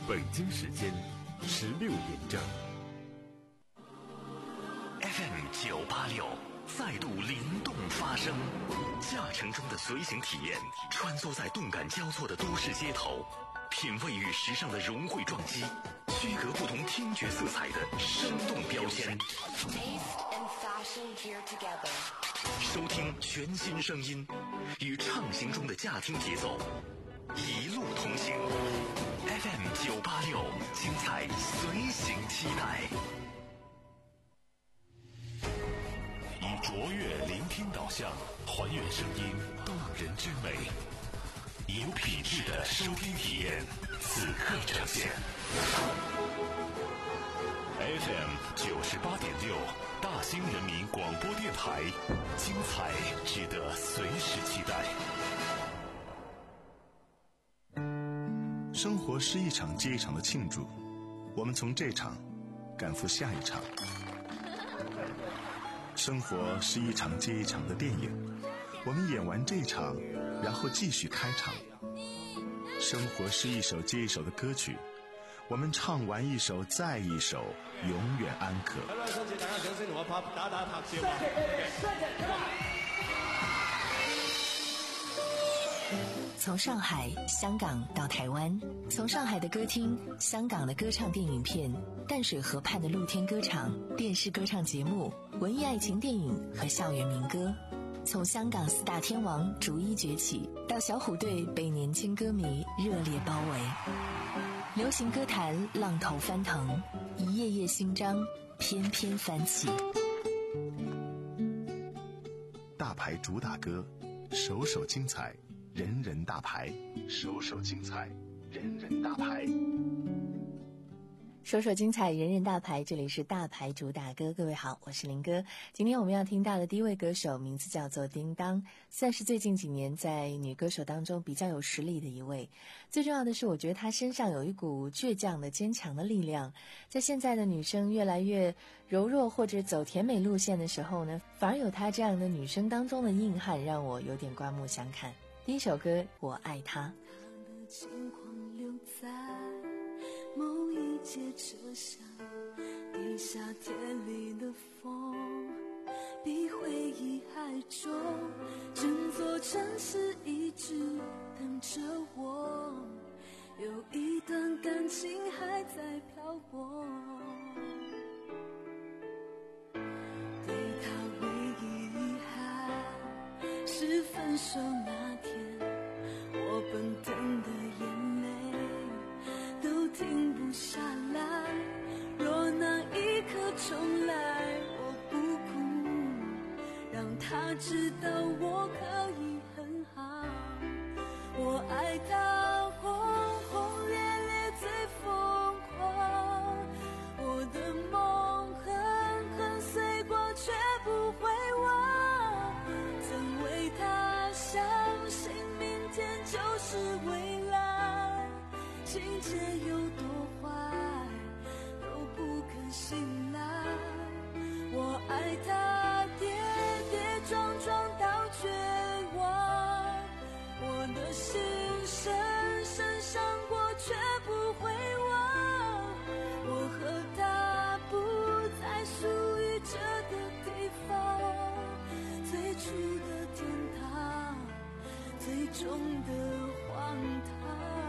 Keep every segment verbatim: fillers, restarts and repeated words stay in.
北京时间十六点整。 F M 九八六再度灵动发声，驾乘中的随行体验，穿梭在动感交错的都市街头，品味与时尚的融汇撞击，区隔不同听觉色彩的生动标签。收听全新声音，与畅行中的驾听节奏，一路同行。F M 九八六，精彩随行期待。以卓越聆听导向，还原声音动人之美，以有品质的收听体验，此刻呈现。F M 九十八点六，大兴人民广播电台，精彩值得随时期待。 生活是一场接一场的庆祝，我们从这场赶赴下一场。生活是一场接一场的电影，我们演完这场，然后继续开场。生活是一首接一首的歌曲，我们唱完一首再一首，永远安可。 从上海、香港到台湾，从上海的歌厅、香港的歌唱电影片、淡水河畔的露天歌场、电视歌唱节目、文艺爱情电影和校园民歌，从香港四大天王逐一崛起，到小虎队被年轻歌迷热烈包围，流行歌坛浪头翻腾，一页页新章翩翩翻起。 大牌主打歌，首首精彩，人人大牌，首首精彩，人人大牌。 首首精彩，人人大牌，这里是大牌主打歌。各位好，我是林哥。今天我们要听到的第一位歌手名字叫做叮当，算是最近几年在女歌手当中比较有实力的一位。最重要的是，我觉得她身上有一股倔强的坚强的力量。在现在的女生越来越柔弱或者走甜美路线的时候呢，反而有她这样的女生当中的硬汉，让我有点刮目相看。第一首歌，我爱他。 他的轻狂留在某一节车厢，地下铁里的风比回忆还重，整座城市一直等着我，有一段感情还在漂泊。对他唯一遗憾是分手那天，我奔腾的眼泪都停不下来，若那一刻重来，我不哭，让他知道我可以很好。我爱他轰轰烈烈最疯狂，我的梦狠狠碎过却不会忘，曾为他相信明天就是未来，情节有多坏都不肯醒来。我爱他跌跌撞撞到绝望，我的心深深伤过却不会忘，我和他不再属于这个地方，最初的天堂，最终的荒唐。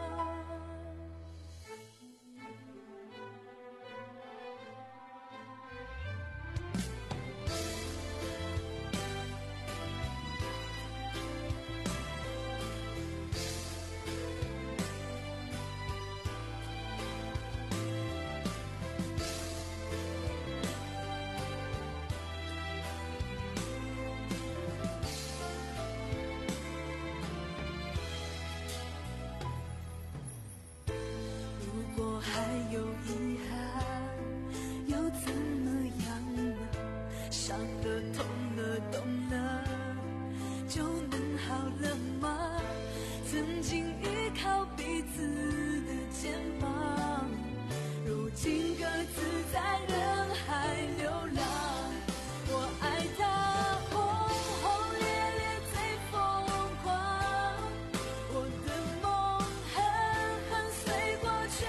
如果还有遗憾，又怎么样呢？伤了痛了懂了，就能好了吗？曾经依靠彼此的肩膀，如今各自在人海流浪。我爱他轰轰烈烈最疯狂，我的梦狠狠碎过却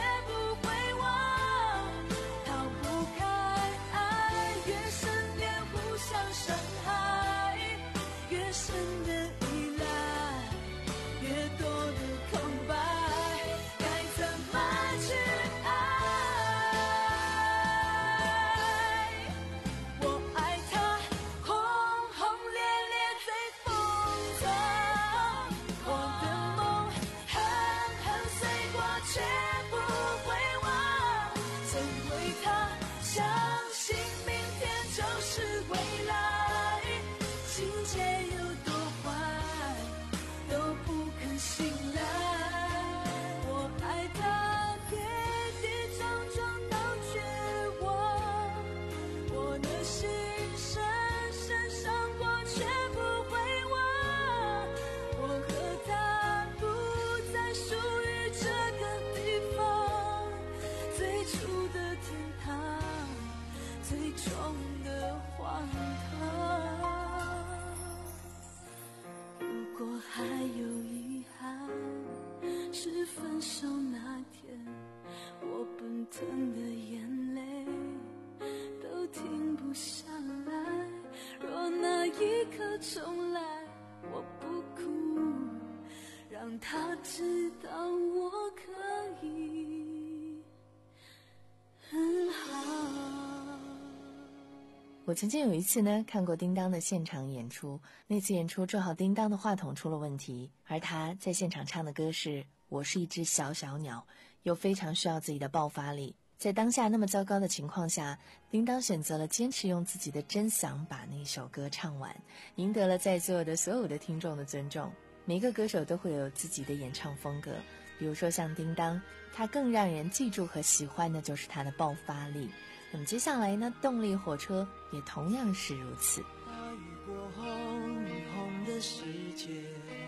是分手那天，我奔腾的眼泪都停不下来。若那一刻重来，我不哭，让他知道我可以很好。 我曾经有一次呢看过叮当的现场演出，那次演出正好叮当的话筒出了问题，而他在现场唱的歌是我是一只小小鸟，又非常需要自己的爆发力。在当下那么糟糕的情况下，叮当选择了坚持用自己的真嗓把那首歌唱完，赢得了在座的所有的听众的尊重。每个歌手都会有自己的演唱风格，比如说像叮当，他更让人记住和喜欢的就是他的爆发力。那么接下来呢，动力火车也同样是如此。 大雨过后霓虹的世界，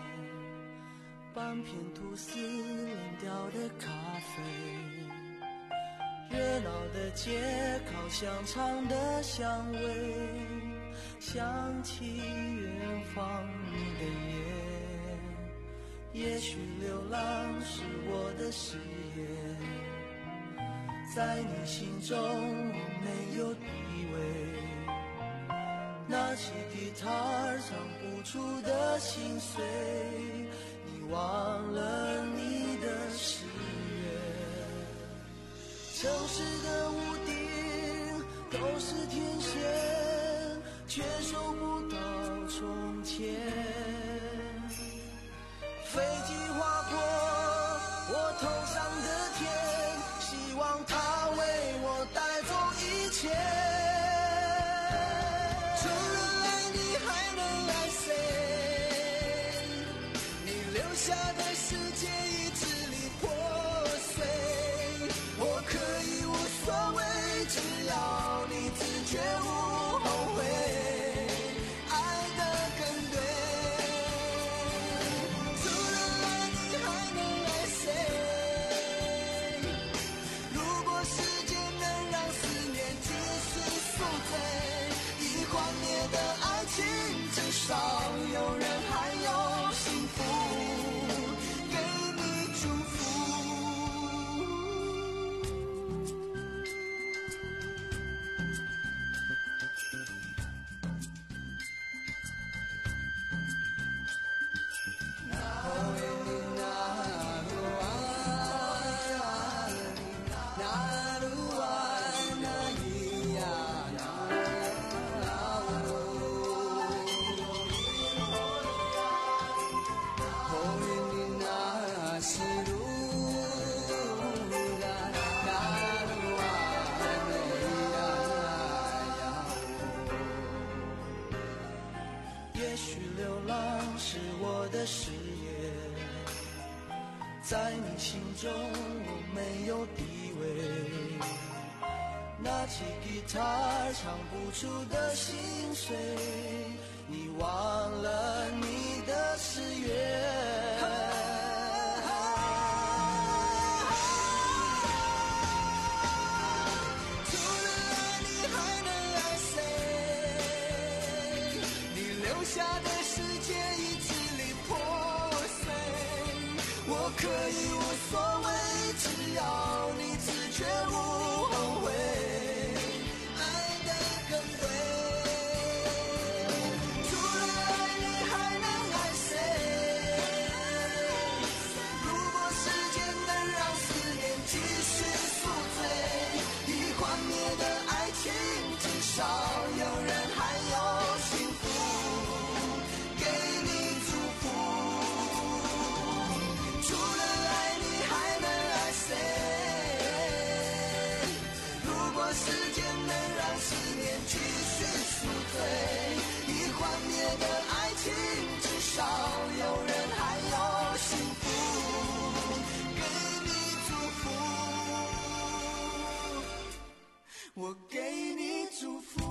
半片吐司冷掉的咖啡，热闹的街烤香肠的香味，想起远方你的眼，也许流浪是我的誓言，在你心中我没有地位，拿起吉他唱不出的心碎，你忘了你的誓言。城市的屋顶都是天线，却收不到从前，飞机划过我头上的天，希望它为我带走一切，除了爱你还能爱谁，你留下的世界已支离破碎，我可以无所谓，只要你自觉无后悔，爱得更对，除了爱你还能爱谁，如果时间能让思念继续宿醉，已幻灭的爱情至少有人还有幸福给你祝福。也许流浪是我的誓言，在你心中我没有地位，拿起吉他唱不出的心碎，你忘了你的誓言。下的世界已支离破碎，我可以无所谓，只要你自觉无后悔，爱得更对，除了爱你还能爱谁，如果时间能让思念继续宿醉，已幻灭的爱情至少有人还有幸福给你祝福，除了爱你还能爱谁，如果时间能让思念继续宿醉，已幻灭的爱情至少有人还有幸福给你祝福，我给你祝福。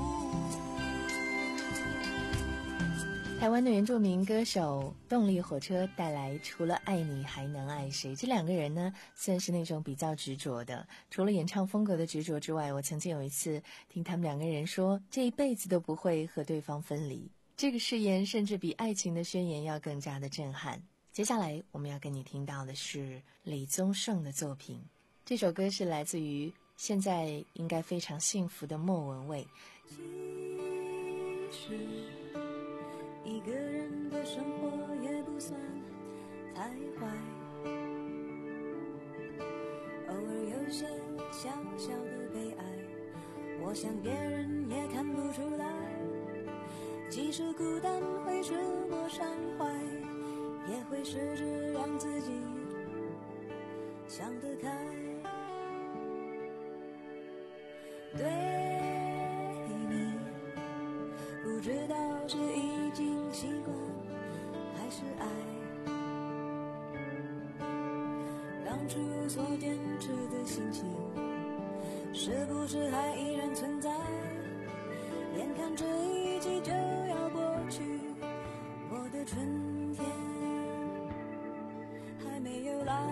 台湾的原住民歌手动力火车带来除了爱你还能爱谁，这两个人呢算是那种比较执着的，除了演唱风格的执着之外，我曾经有一次听他们两个人说这一辈子都不会和对方分离，这个誓言甚至比爱情的宣言要更加的震撼。 接下来我们要跟你听到的是李宗盛的作品，这首歌是来自于现在应该非常幸福的莫文蔚。 其实一个人的生活也不算太坏，偶尔有些小小的悲哀，我想别人也看不出来。即使孤单会使我伤怀，也会试着让自己想得开。对你不知道是已经习惯还是爱，当初所坚持的心情是不是还依然存在？眼看这一季就要过去，我的春天还没有来。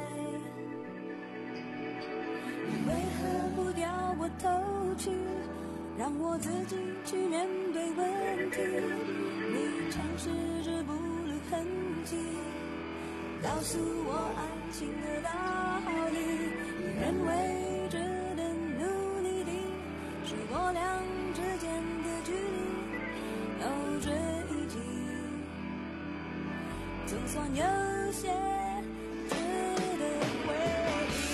你为何不掉我头去，让我自己去面对问题？你尝试着不露痕迹，告诉我爱情的道理。你认为这的努力的是我俩之间的距离，哦，这一季总算有些值得回忆。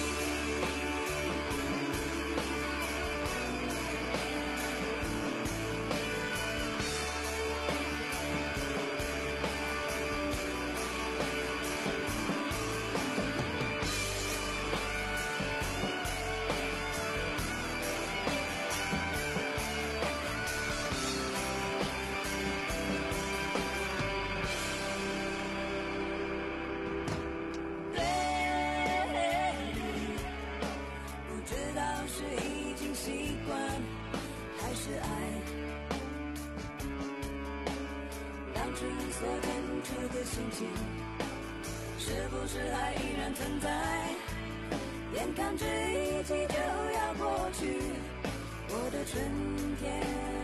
所坚持的心情是不是还依然存在？眼看这一季就要过去，我的春天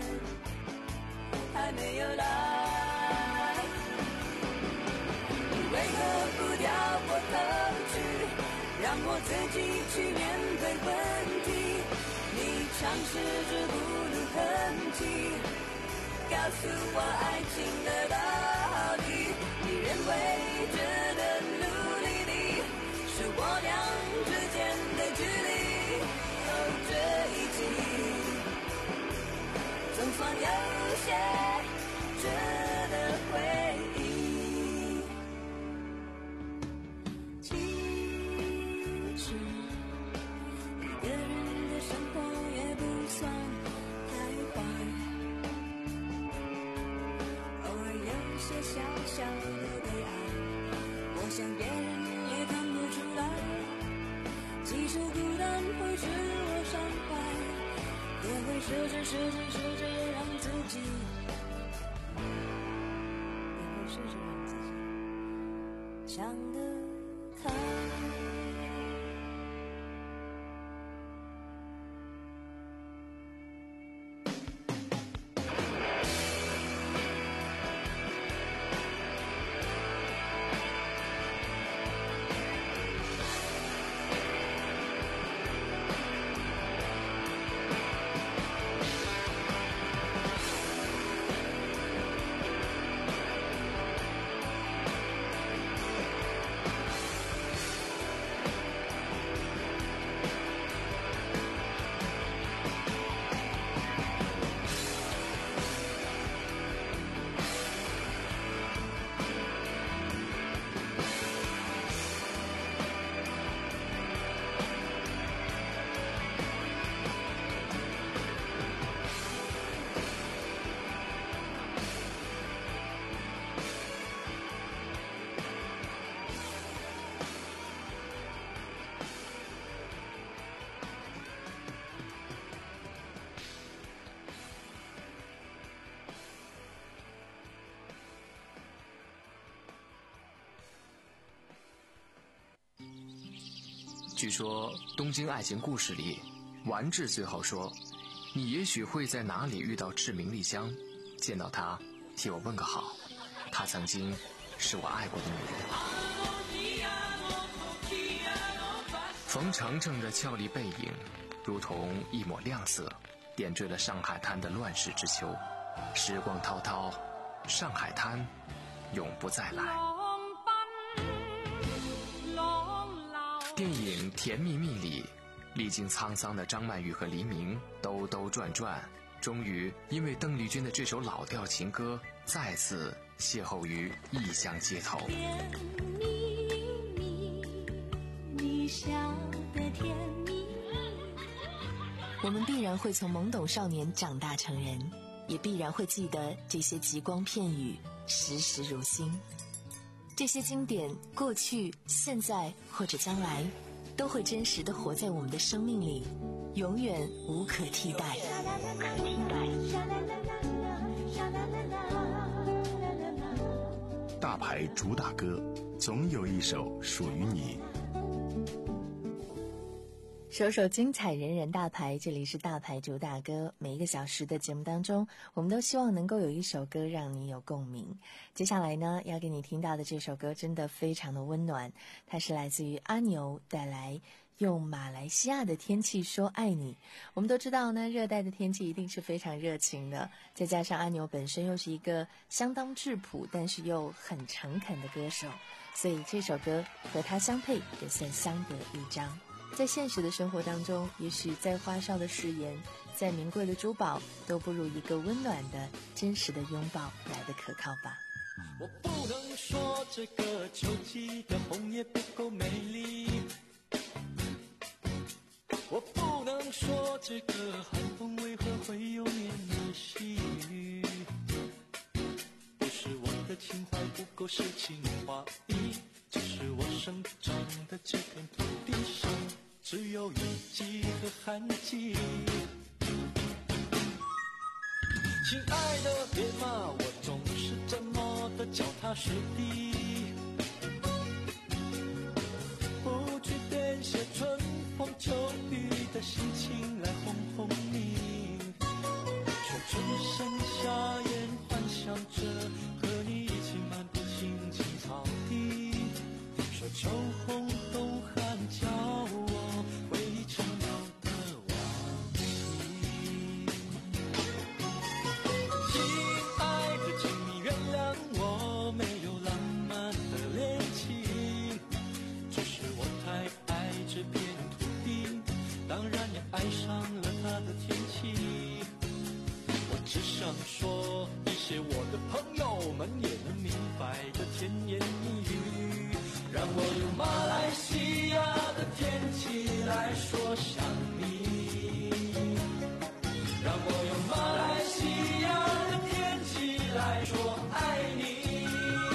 还没有来。你为何不掉我头去，让我自己去面对问题？你尝试着不露痕迹，告诉我爱情的道理。你认为这的努力的是我俩之间的距离，哦，这一季总算有些值得回忆。其实一个人的生活也不算太坏，小小的悲哀，我想别人也看不出来。即使孤单会使我伤怀，也会试着试着试着让自己，也会试着让自己想得开。 据说《东京爱情故事》里，丸治最后说：“你也许会在哪里遇到志明丽香，见到她，替我问个好。她曾经是我爱过的女人。冯程程的俏丽背影如同一抹亮色，点缀了上海滩的乱世之秋。时光滔滔，上海滩永不再来。电影《甜蜜蜜》里，历经沧桑的张曼玉和黎明兜兜转转，终于因为邓丽君的这首老调情歌再次邂逅于异乡街头。 甜蜜蜜，你笑得甜蜜。 我们必然会从懵懂少年长大成人，也必然会记得这些极光片语，时时如新。这些经典，过去、现在或者将来，都会真实地活在我们的生命里，永远无可替代。 大牌主打歌，总有一首属于你。 首首精彩，人人大牌，这里是大牌主打歌。每一个小时的节目当中，我们都希望能够有一首歌让你有共鸣。接下来呢，要给你听到的这首歌真的非常的温暖，它是来自于阿牛带来用马来西亚的天气说爱你。我们都知道呢，热带的天气一定是非常热情的，再加上阿牛本身又是一个相当质朴但是又很诚恳的歌手，所以这首歌和他相配也算相得益彰。在现实的生活当中，也许再花哨的誓言，再名贵的珠宝，都不如一个温暖的真实的拥抱来得可靠吧。 我不能说这个秋季的红叶不够美丽，我不能说这个寒风为何会有绵绵细雨，不是我的情怀不够诗情画意，只是我生长的这片土地上只有雨季和旱季。亲爱的，别骂我总是这么的脚踏实地，不去填写春风秋雨的心情来哄哄你，说春生夏宴幻想着和你一起漫步青青草地，说秋红冬寒叫我回忆成了的往昔。亲爱的，请你原谅我没有浪漫的恋情，只是我太爱这片土地，当然也爱上了它的天气。我只想说一些我的朋友们也能明白的甜言蜜语，让我用马来西亚的天气来说想你，让我用马来西亚的天气来说爱你，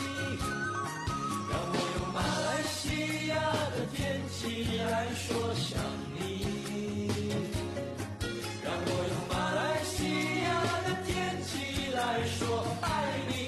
让我用马来西亚的天气来说想你，让我用马来西亚的天气来说爱你。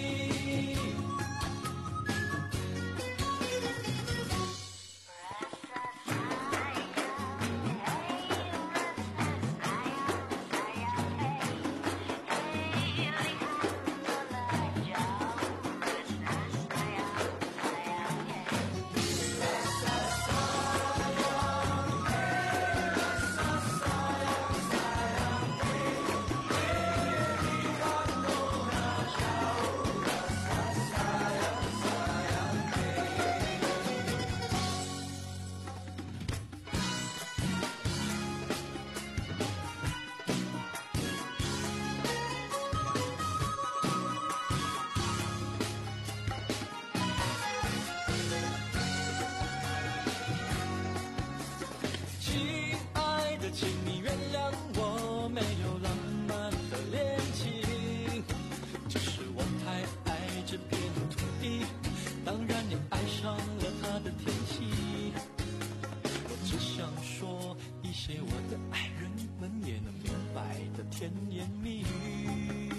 请你原谅我没有浪漫的恋情，只是我太爱这片土地，当然也爱上了它的天气。我只想说一些我的爱人们也能明白的甜言蜜语，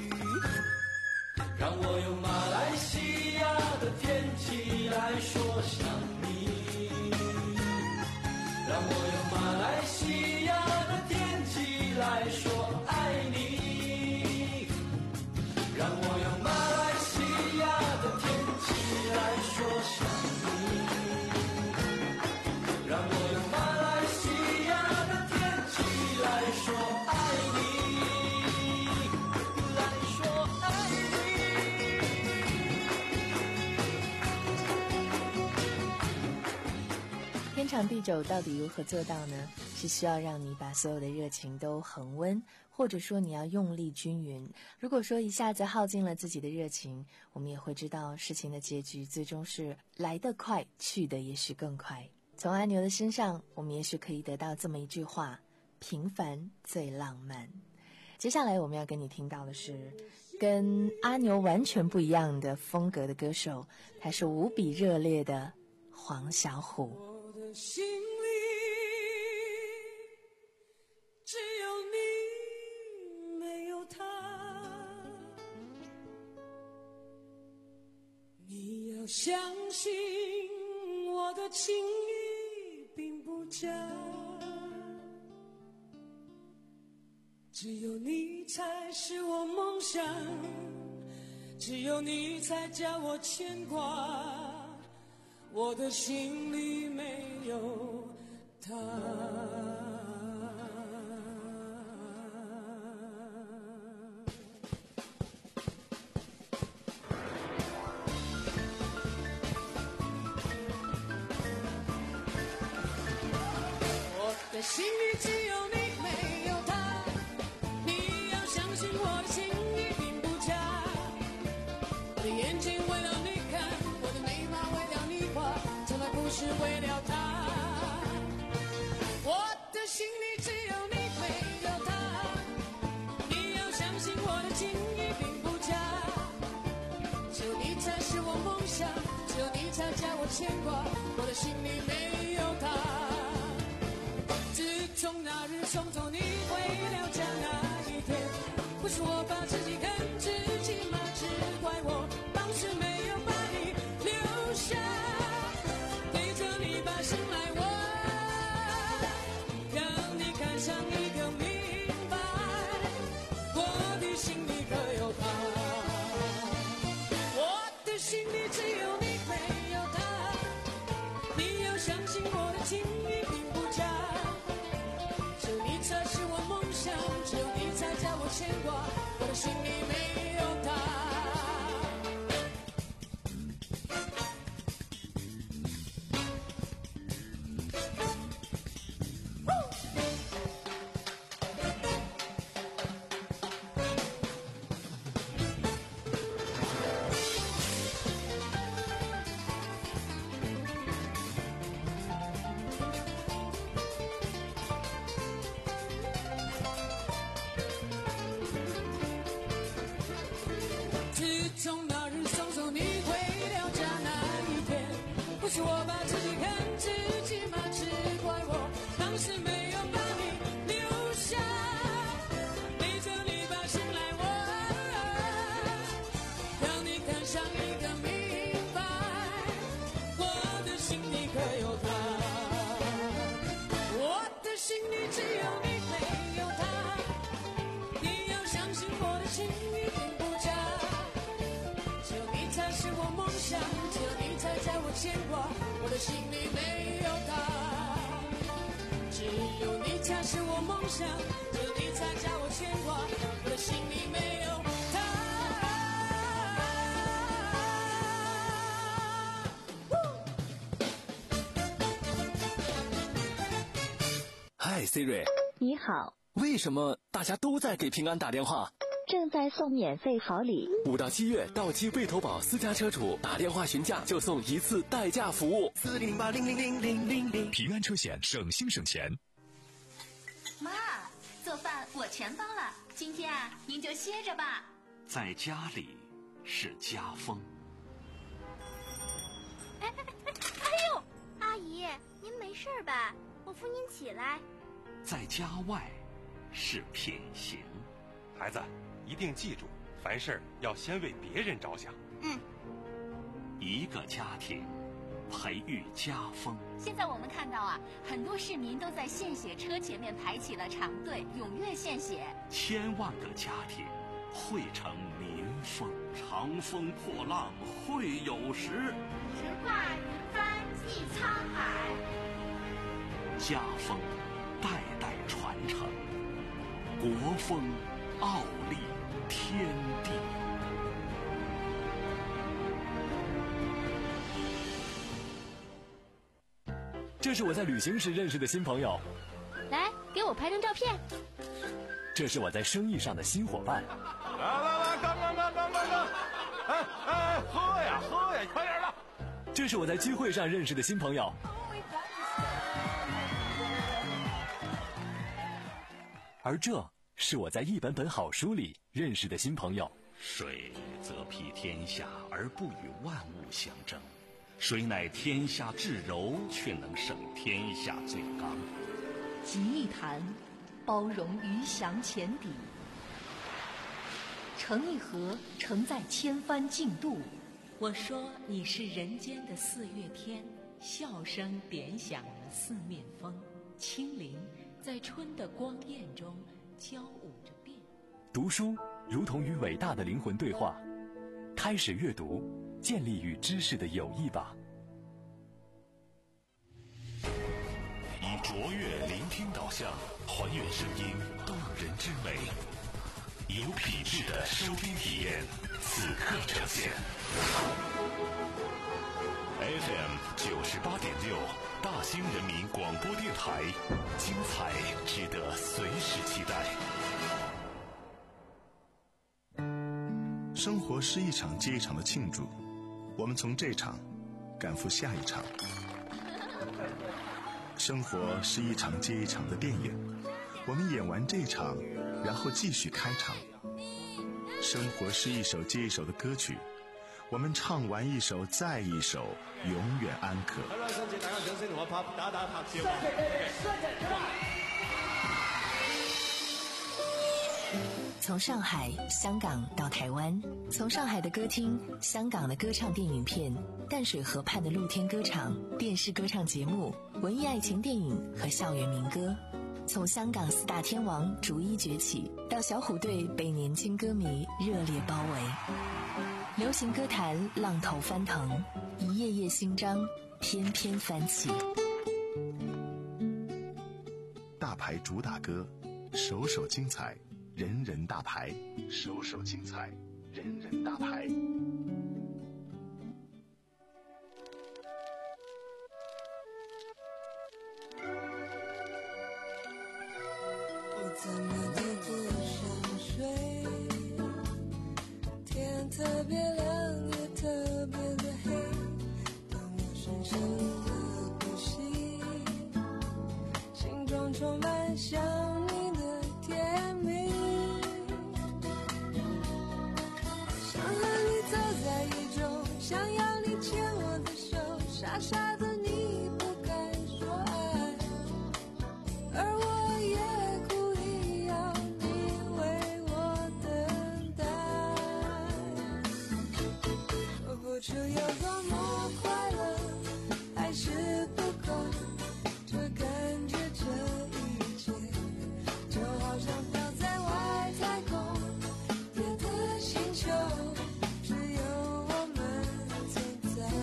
让我用马来西亚的天气来说想你，让我用马来西亚的天气来说爱你，让我用马来西亚的天气天长地久到底如何做到呢？是需要让你把所有的热情都恒温，或者说你要用力均匀。如果说一下子耗尽了自己的热情，我们也会知道事情的结局最终是来得快，去得也许更快。从阿牛的身上，我们也许可以得到这么一句话：平凡最浪漫。接下来我们要跟你听到的是跟阿牛完全不一样的风格的歌手，他是无比热烈的黄小琥。 我的心里只有你，没有他。你要相信我的情意并不假，只有你才是我梦想，只有你才叫我牵挂。我的心里没有他。我的心里只有你，没有他。你要相信我的情意并不假。我的眼睛为了你看，我的眉毛为了你画，从来不是为了他。我的心里只有你，没有他。你要相信我的情意并不假。只有你才是我梦想，只有你才叫我牵挂。我的心里没有他。自从那日送走你回了家那一天，不是我把自己看自己吗？只怪我当时没有把你留下，对着你把心来握，让你看上一个明白，我的心里可有他。我的心里只有你，没有他。你要相信我的情意并不假，只有你才是我梦想，只有你才叫我牵挂。我的心里没有他。自从那日送走你回了家那一天，不是我把自己看自己吗？只怪我当时没有把你留下，背着你把心来握，让你看上一个明白，我的心里可有他。我的心里只有你，没有他。你要相信我的情意并不假，只有你才是我梦想，只有你才叫我牵挂。我的心里没有他。只有你才是我梦想，只有你才叫我牵挂。我的心里没有他。嗨 Siri， 你好。 为什么大家都在给平安打电话？ 正在送免费好礼， 五到七月到期未投保私家车主打电话询价就送一次代驾服务。 四零八零零零零零零。 平安车险，省心省钱。 妈，做饭我全包了，今天啊，您就歇着吧。 在家里是家风。 哎哎哎哎呦，阿姨，您没事吧？我扶您起来。 在家外是品行。 孩子，一定记住，凡事要先为别人着想。 嗯。 一个家庭培育家风。 现在我们看到啊，很多市民都在献血车前面排起了长队，踊跃献血。 千万个家庭汇成民风。长风破浪会有时， 直挂云帆济沧海。 家风代代传承，国风傲立天地。 这是我在旅行时认识的新朋友。 来，给我拍张照片。 这是我在生意上的新伙伴。 来来来，干干干干干干！哎哎，喝呀喝呀，快点的！ 这是我在聚会上认识的新朋友。而这是我在一本本好书里认识的新朋友。 水则披天下而不与万物相争，水乃天下至柔，却能胜天下最刚。 集一坛，包容鱼翔浅底；盛一盒，承载千帆竞渡。我说你是人间的四月天，笑声点响了四面风，清灵在春的光艳中交舞着变。 读书如同与伟大的灵魂对话，开始阅读，建立与知识的友谊吧。 以卓越聆听导向，还原声音动人之美，有品质的收听体验，此刻呈现。F M 九十八点六，大兴人民广播电台，精彩值得随时期待。 生活是一场接一场的庆祝，我们从这场赶赴下一场。生活是一场接一场的电影，我们演完这场，然后继续开场。生活是一首接一首的歌曲，我们唱完一首再一首，永远安可。 从上海、香港到台湾，从上海的歌厅、香港的歌唱电影片、淡水河畔的露天歌场、电视歌唱节目、文艺爱情电影和校园民歌，从香港四大天王逐一崛起，到小虎队被年轻歌迷热烈包围，流行歌坛浪头翻腾，一页页新章翩翩翻起。 大牌主打歌，首首精彩，人人大牌，首首精彩，人人大牌。 我怎么都不想睡，天特别亮也特别的黑，当我深深的呼吸，心中充满想你的甜蜜，想和你走在雨中，想要你牵我的手，傻傻的你不敢说爱，而我也故意要你为我等待，说不出有多么快乐，还是不够，这感觉这一切就好像飘在外太空，别的星球只有我们存在，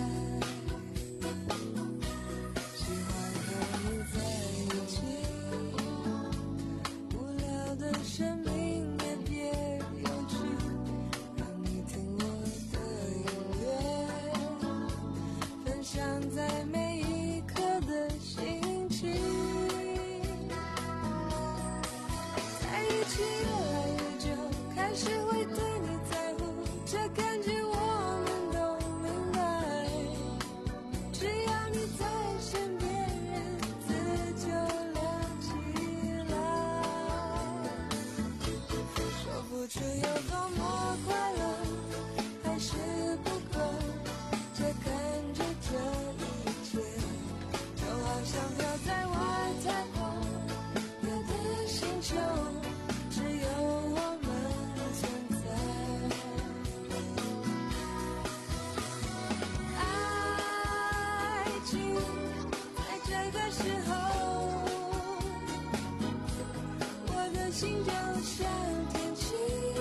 喜欢和你在一起，无聊的生命也别有趣，让你听我的音乐，分享在每一刻的心情，在一起越来越久，开始会对你在乎，这感觉我们都明白，只要你在身边，日子就亮起来，说不出有多么快乐，还是不够，这感觉这一切就好像飘在外太空，别的星球只有我们存在，爱情在这个时候，我的心就像天气，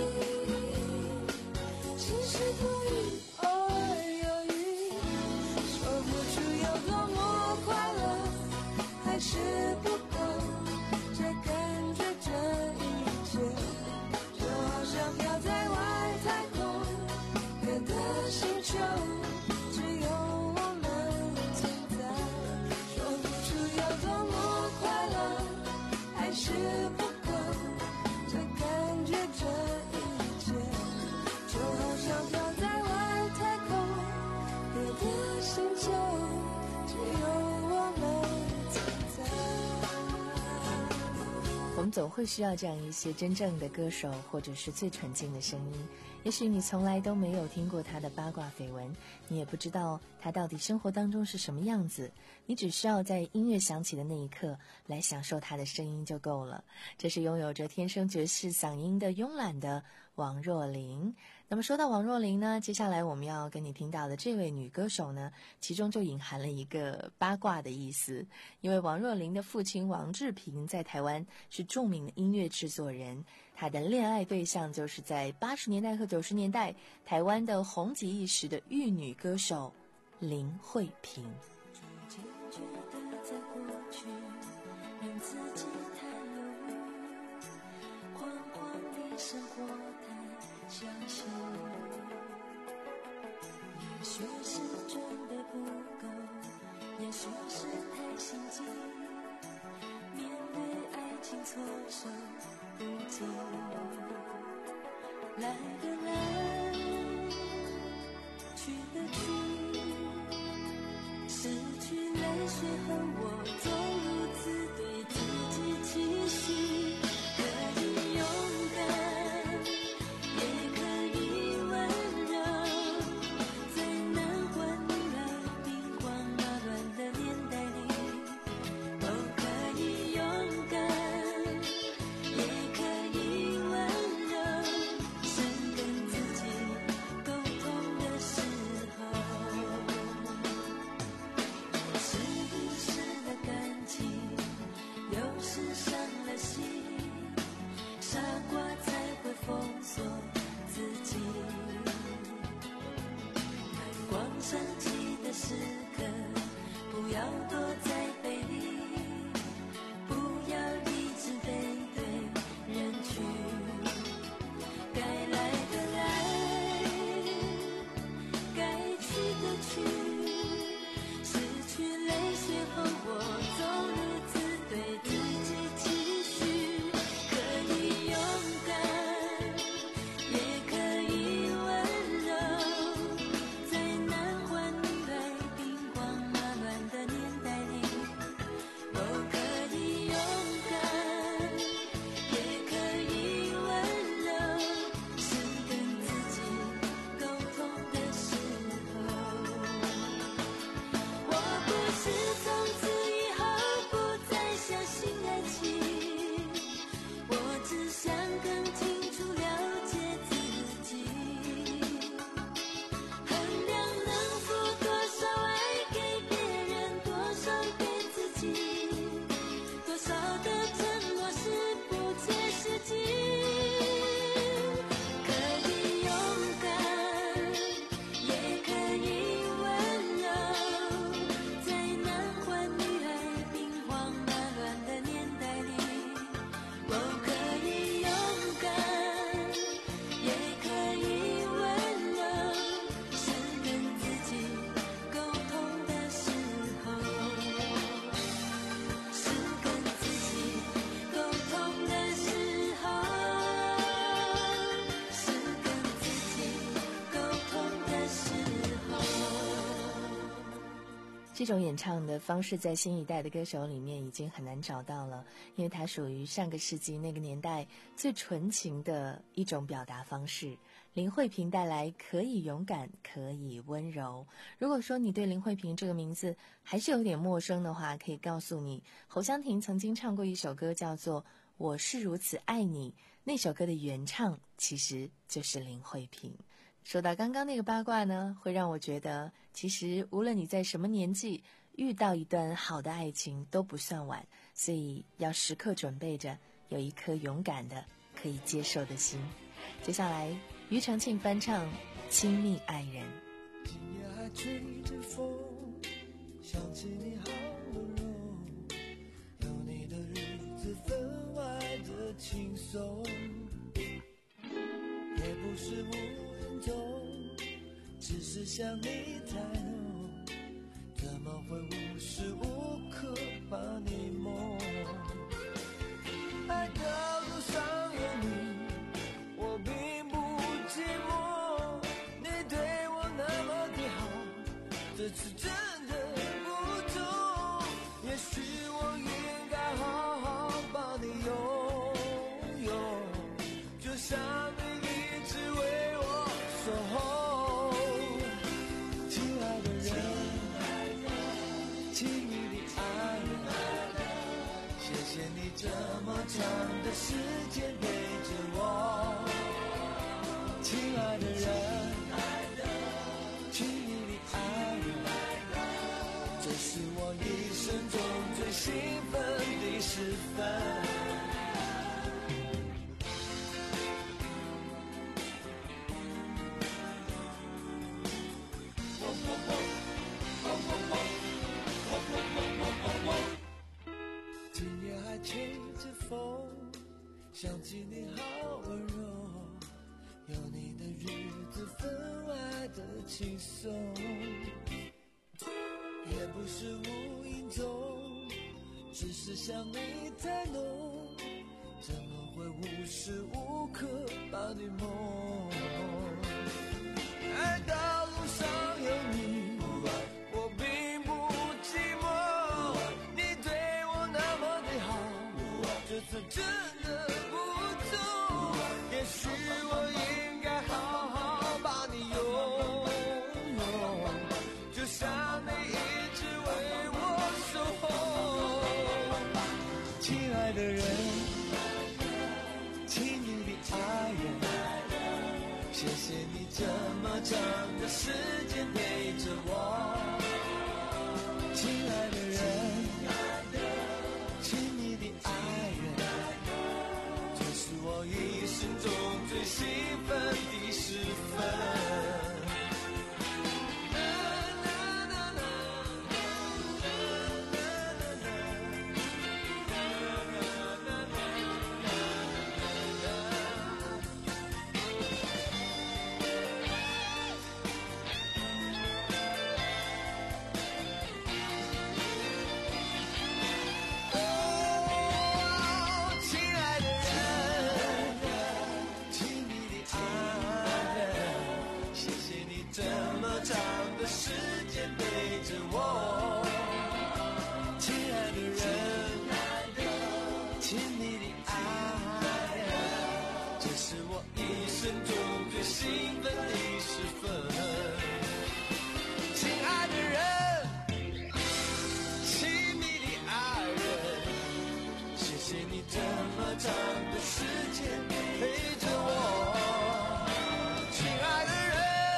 晴时多云，偶尔有雨，说不出有多么快乐，还是不够，这感觉这一切就好像飘在外太空，别的星球只有我们存在，说不出我们总会需要这样一些真正的歌手，或者是最纯净的声音。也许你从来都没有听过他的八卦绯闻，你也不知道他到底生活当中是什么样子，你只需要在音乐响起的那一刻来享受他的声音就够了。这是拥有着天生爵士嗓音的慵懒的王若琳。那么说到王若琳呢，接下来我们要跟你听到的这位女歌手呢，其中就隐含了一个八卦的意思。因为王若琳的父亲王志平在台湾是著名的音乐制作人，他的恋爱对象就是在八十年代和九十年代台湾的红极一时的玉女歌手林慧萍。 生活太相信，也许是准备不够，也许是太心急，面对爱情措手不及。来的来，去的去，失去泪水和我总如此对自己期许，可以勇敢。 这种演唱的方式在新一代的歌手里面已经很难找到了，因为它属于上个世纪那个年代最纯情的一种表达方式。林慧萍带来可以勇敢，可以温柔。如果说你对林慧萍这个名字还是有点陌生的话，可以告诉你，侯湘婷曾经唱过一首歌叫做《我是如此爱你》，那首歌的原唱其实就是林慧萍。说到刚刚那个八卦呢，会让我觉得其实无论你在什么年纪遇到一段好的爱情都不算晚，所以要时刻准备着有一颗勇敢的可以接受的心。接下来庾澄庆翻唱《亲密爱人》。 今夜还吹着风，想起你好温柔，有你的日子分外的轻松，也不是无言中，只是想你太浓，怎么会无时无刻把你梦？爱的路上有你，我并不寂寞，你对我那么的好，这次真的不同，也许我应该好好把你拥这么长的时间陪着我，亲爱的人，亲密的爱人，这是我一生中最兴奋的时分。今夜还吹着风，想起你好温柔，有你的日子分外的轻松，也不是无影踪，只是想你太浓，怎么会无时无刻把你梦？爱的路上有你，我并不寂寞，你对我那么的好，这次真的不错，也许我应该好好把你拥有，就像你一直为我守候。亲爱的人，亲密的爱人，谢谢你这么长的时间陪着我，亲爱的人，亲密的爱人，这是我一生中最兴奋的时分。时间陪着我，亲爱的人，亲密的爱人，这是我一生中最兴奋的时分。亲爱的人，亲密的爱人，谢谢你这么长的时间陪着我，亲爱的人。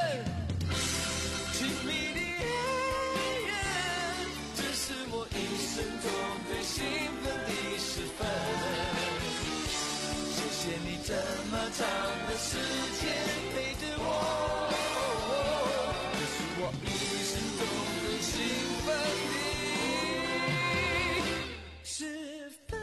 亲密的爱人，这是我一生中最兴奋的时分。谢谢你这么长的时间陪着我，这是我一生中最兴奋的时分。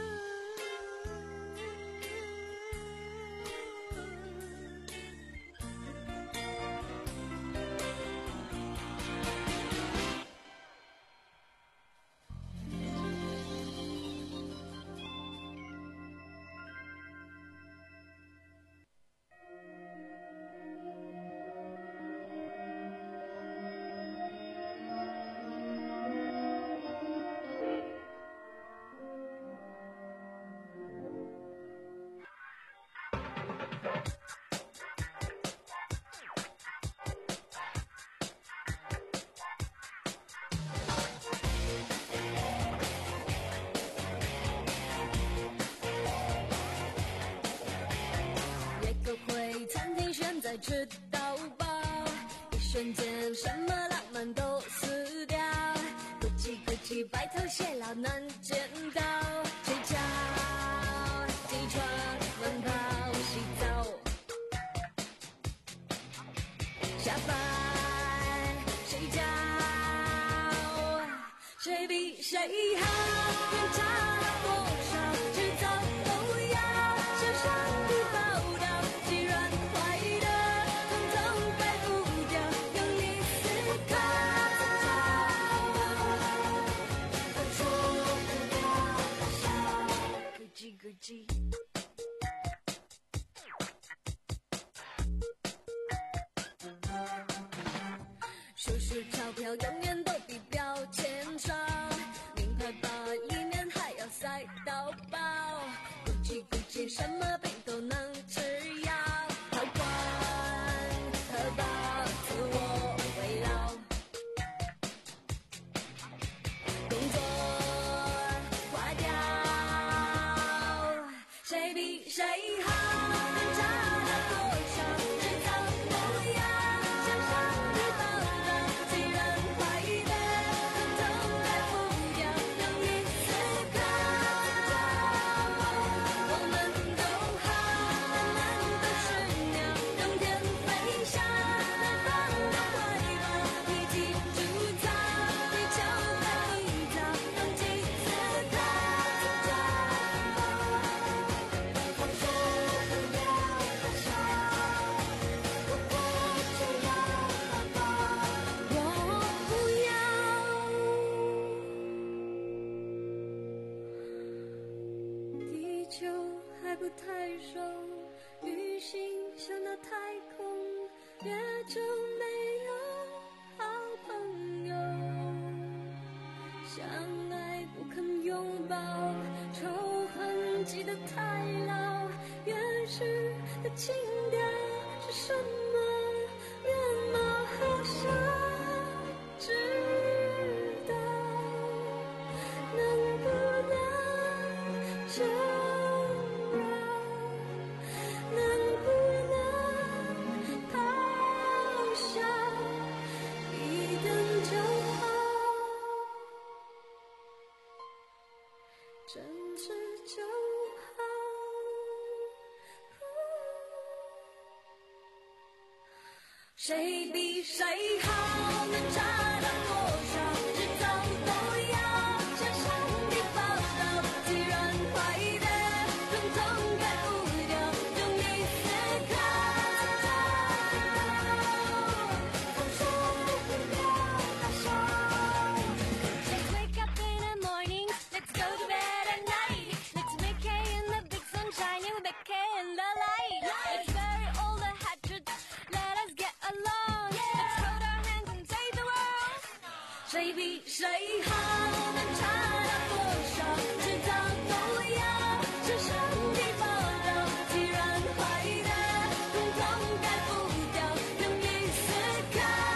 吃到饱，一瞬间什么浪漫都死掉，咕叽咕叽白头偕老难见到，睡觉起床慢跑洗澡，下班睡觉，谁比谁好，偏差多少，迟早都要写上一报道，既然坏的数数钞票永远都比标签少，名牌包里面还要塞到饱，咕叽咕叽什么病都能吃药，好管荷包自我围绕，工作花掉不太熟，旅行像那太空，也就没有好朋友。相爱不肯拥抱，仇恨记得太牢，原始的情调是什么面貌？好想知道，能不能这样，能不能咆哮，一等就好，真挚就好。谁比谁好，能差到多少？迟早都要向上帝报道。既然坏的统统改不掉，用力思考。放手不要大笑。Let's wake up in the morning, let's go to bed at night. Let's make hay in the big sunshine, you make hay in the light. Let's bury all the hatchet, let us get along. Let's hold our hands and save the world. 谁比谁好，能差到多少？迟早都要向上帝报道。既然坏的统统改不掉，勇于思考。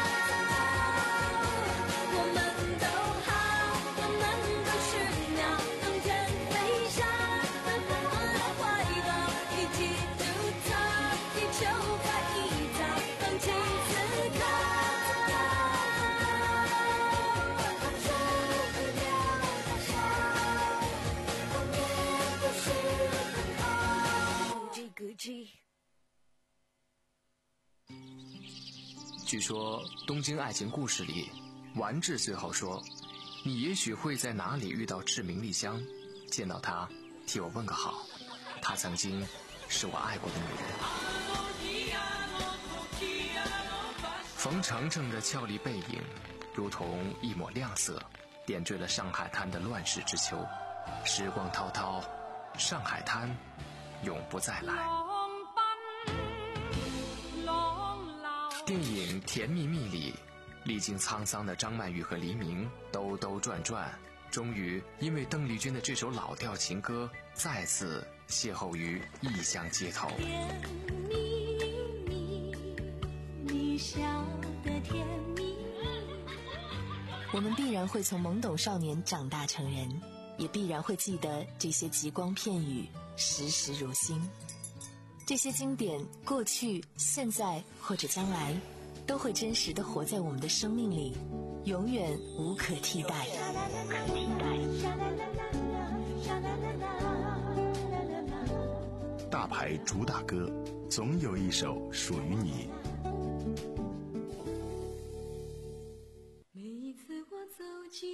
我们都好，我们都是鸟，冬天飞翔，奔跑到怀抱，一起筑造地球快一早，放弃思考。放手不要大笑，后面不是很好。咕叽咕叽。 据说《东京爱情故事》里，丸治最后说：“你也许会在哪里遇到志明丽香，见到她，替我问个好。她曾经是我爱过的女人。”冯程程的俏丽背影，如同一抹亮色，点缀了上海滩的乱世之秋。时光滔滔，上海滩永不再来。电影《甜蜜蜜》里，历经沧桑的张曼玉和黎明兜兜转转，终于因为邓丽君的这首老调情歌，再次邂逅于异乡街头。 甜蜜蜜，你笑得甜蜜蜜。 我们必然会从懵懂少年长大成人，也必然会记得这些极光片语，时时如新。这些经典，过去、现在或者将来，都会真实地活在我们的生命里，永远无可替代。 大牌主打歌，总有一首属于你。 每一次我走近，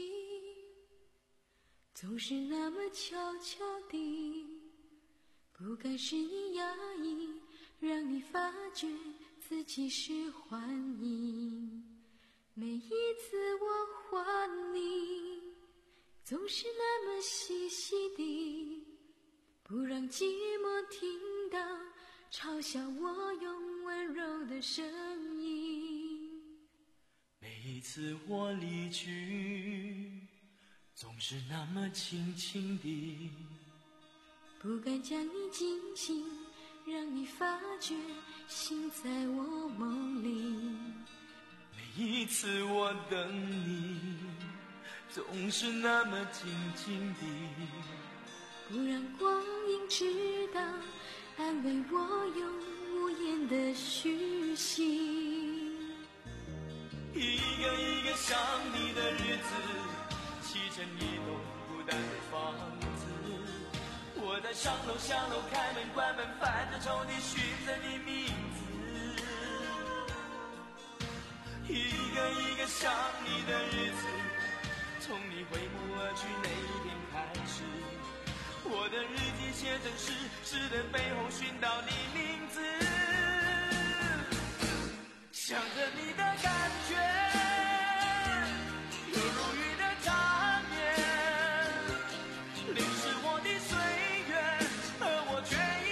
总是那么悄悄地，不该是你压抑，让你发觉自己是幻影。每一次我还你，总是那么细细地，不让寂寞听到嘲笑我用温柔的声音。 每一次我离去，总是那么轻轻地， 不敢将你惊醒，让你发觉心在我梦里。 每一次我等你，总是那么静静地， 不让光阴知道，安慰我用无言的虚心。 一个一个想你的日子，砌成一栋孤单的房子。我在上楼下楼，开门关门，翻着抽屉寻着你名字。一个一个想你的日子，从你挥目而去那一天开始，我的日记写成诗，诗的背后寻到你名字。想着你的感觉，有如雨的缠绵，淋湿我的岁月，而我却已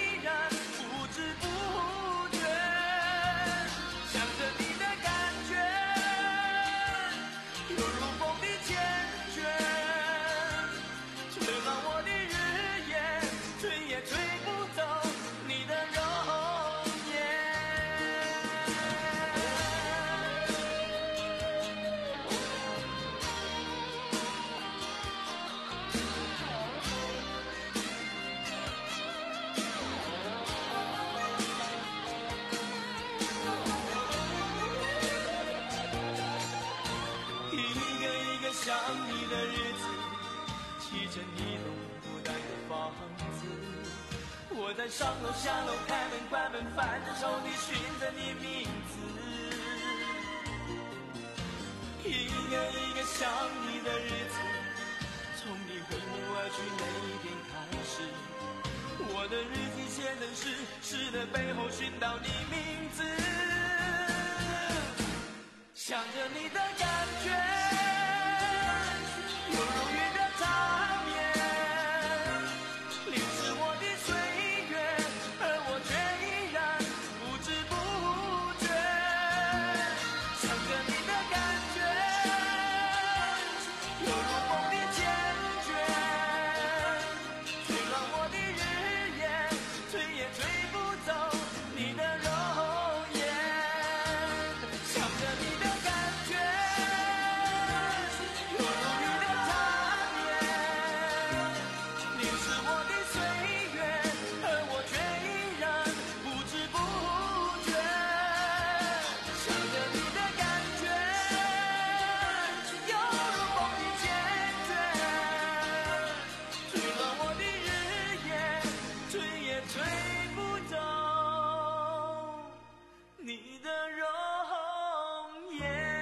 房子。我在上楼下楼开门关门，翻着抽屉寻着你名字，一个一个想你的日子，从你回眸而去那一天开始，我的日记写成诗，诗的背后寻到你名字，想着你的感觉，犹如云的缠绵，淋湿我的岁月，而我却依然不知不觉，想着你的感觉，犹如梦的坚决，吹乱我的日夜，吹也吹不走你的容颜，想着你的感觉，犹如雨的缠绵，淋湿我的岁月，而我却依然不知不觉，想着你的感觉，犹如梦的坚决，吹乱我的日夜，吹也吹不走你的容颜。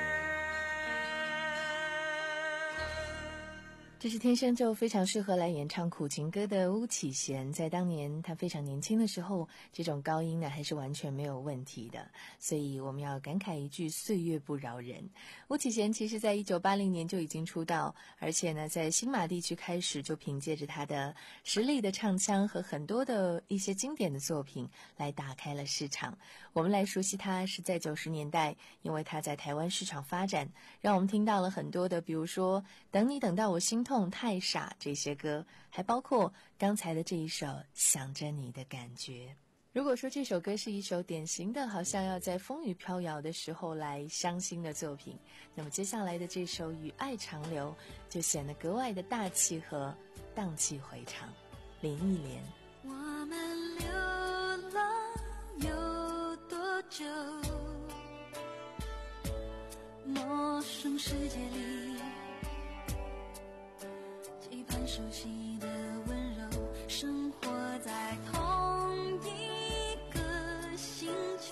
这是天生就非常适合来演唱苦情歌的巫启贤，在当年他非常年轻的时候，这种高音呢还是完全没有问题的，所以我们要感慨一句岁月不饶人。巫启贤其实在一九八零年就已经出道，而且呢在新马地区开始就凭借着他的实力的唱腔和很多的一些经典的作品来打开了市场。我们来熟悉他是在九十年代，因为他在台湾市场发展，让我们听到了很多的比如说等你等到我心痛太傻这些歌，还包括刚才的这一首想着你的感觉。如果说这首歌是一首典型的好像要在风雨飘摇的时候来伤心的作品，那么接下来的这首与爱长流就显得格外的大气和荡气回肠。林忆莲， 我们流浪有多久？陌生世界里期盼熟悉的温柔，生活在同一个星球，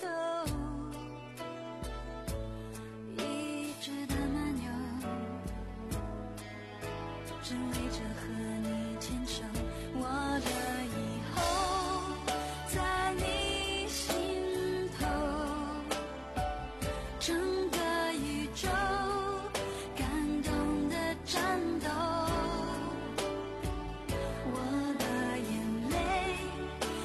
一直的漫游，只为着和你牵手，我的以后在你心头，整个宇宙感动的战斗，我的眼泪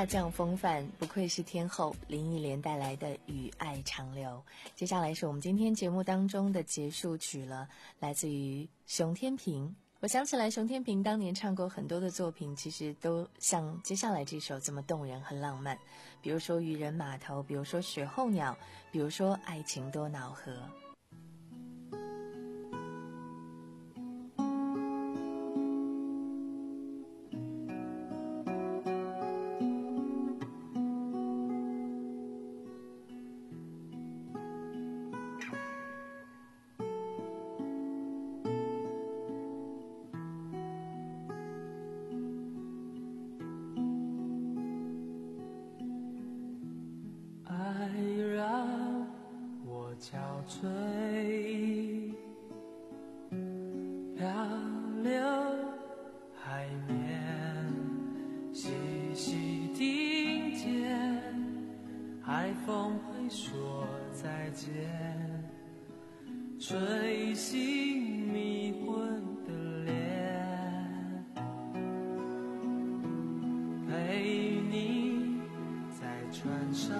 大将风范，不愧是天后林忆莲带来的《与爱长流》。接下来是我们今天节目当中的结束曲了，来自于熊天平。我想起来熊天平当年唱过很多的作品，其实都像接下来这首这么动人和浪漫，比如说《渔人码头》，比如说《雪候鸟》，比如说《爱情多恼河》。 吹醒迷昏的脸，陪你在船上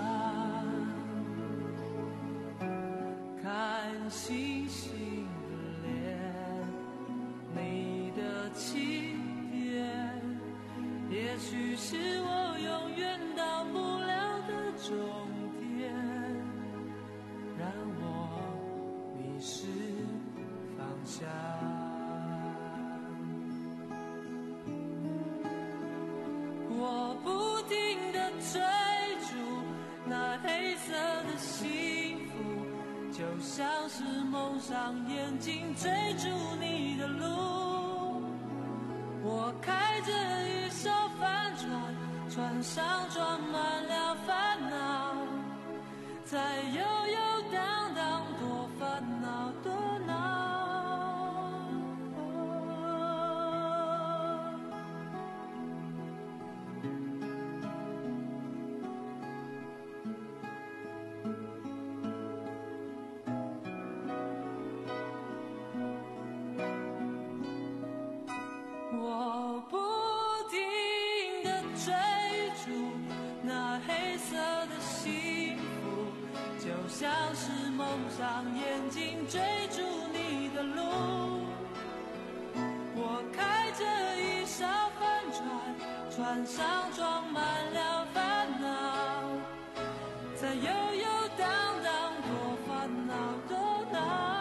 看星星的脸，你的起点，也许是我永远到不了的终点，让我迷失方向。我不停地追逐那黑色的幸福，就像是蒙上眼睛追逐你的路。我开着一艘帆船，船上装满了烦恼，在悠悠荡荡，多烦恼多恼。我不停地追逐那黑色的幸福，就像是蒙上眼睛追逐你的路。我开着一艘帆船，船上装满了烦恼，在悠悠荡荡，多烦恼多恼。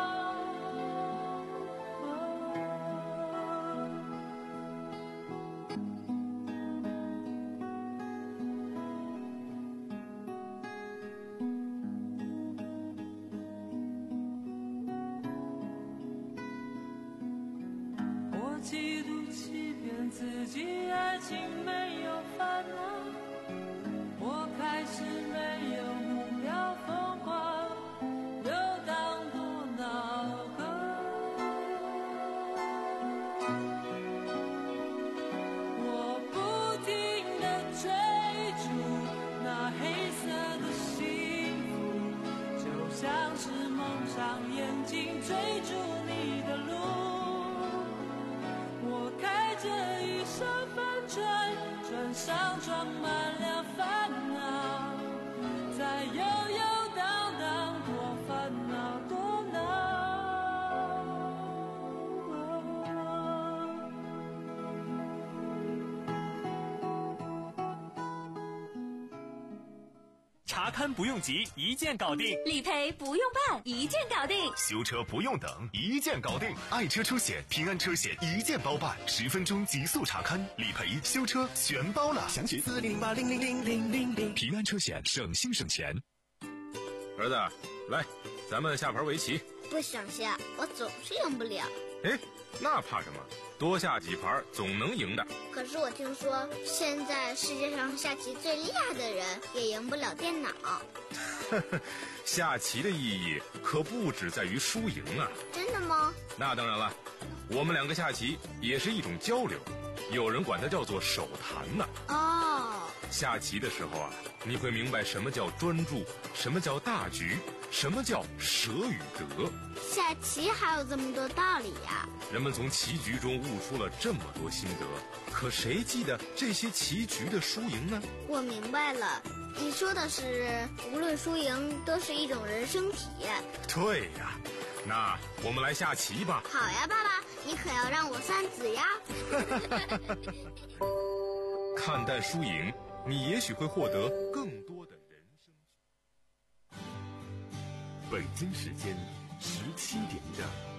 我几度欺骗自己，爱情没有烦恼，我开始没有目标，疯狂游荡多恼河。我不停地追逐那黑色的幸福，就像是蒙上眼睛追逐你的路。我开着一艘帆船，船上装满了烦恼，在悠悠荡荡，多烦恼多恼。 查勘不用急，一键搞定； 理赔不用办，一键搞定； 修车不用等，一键搞定。爱车出险，平安车险一键包办，十分钟极速查勘、理赔、修车全包了。详询四零八零零零零零零。平安车险，省心省钱。 儿子，来，咱们下盘围棋。 不想下，我总是赢不了。 哎，那怕什么？多下几盘总能赢的。 可是我听说，现在世界上下棋最厉害的人也赢不了电脑。 下棋的意义可不只在于输赢啊！ 真的吗？ 那当然了，我们两个下棋也是一种交流，有人管它叫做手谈呢。 哦， 下棋的时候啊，你会明白什么叫专注，什么叫大局，什么叫舍与得。 下棋还有这么多道理呀！ 人们从棋局中悟出了这么多心得，可谁记得这些棋局的输赢呢？ 我明白了，你说的是无论输赢都是一种人生体验。 对呀，那我们来下棋吧。 好呀，爸爸，你可要让我三子呀。 看淡输赢，你也许会获得更多的人生。 北京时间十七点整。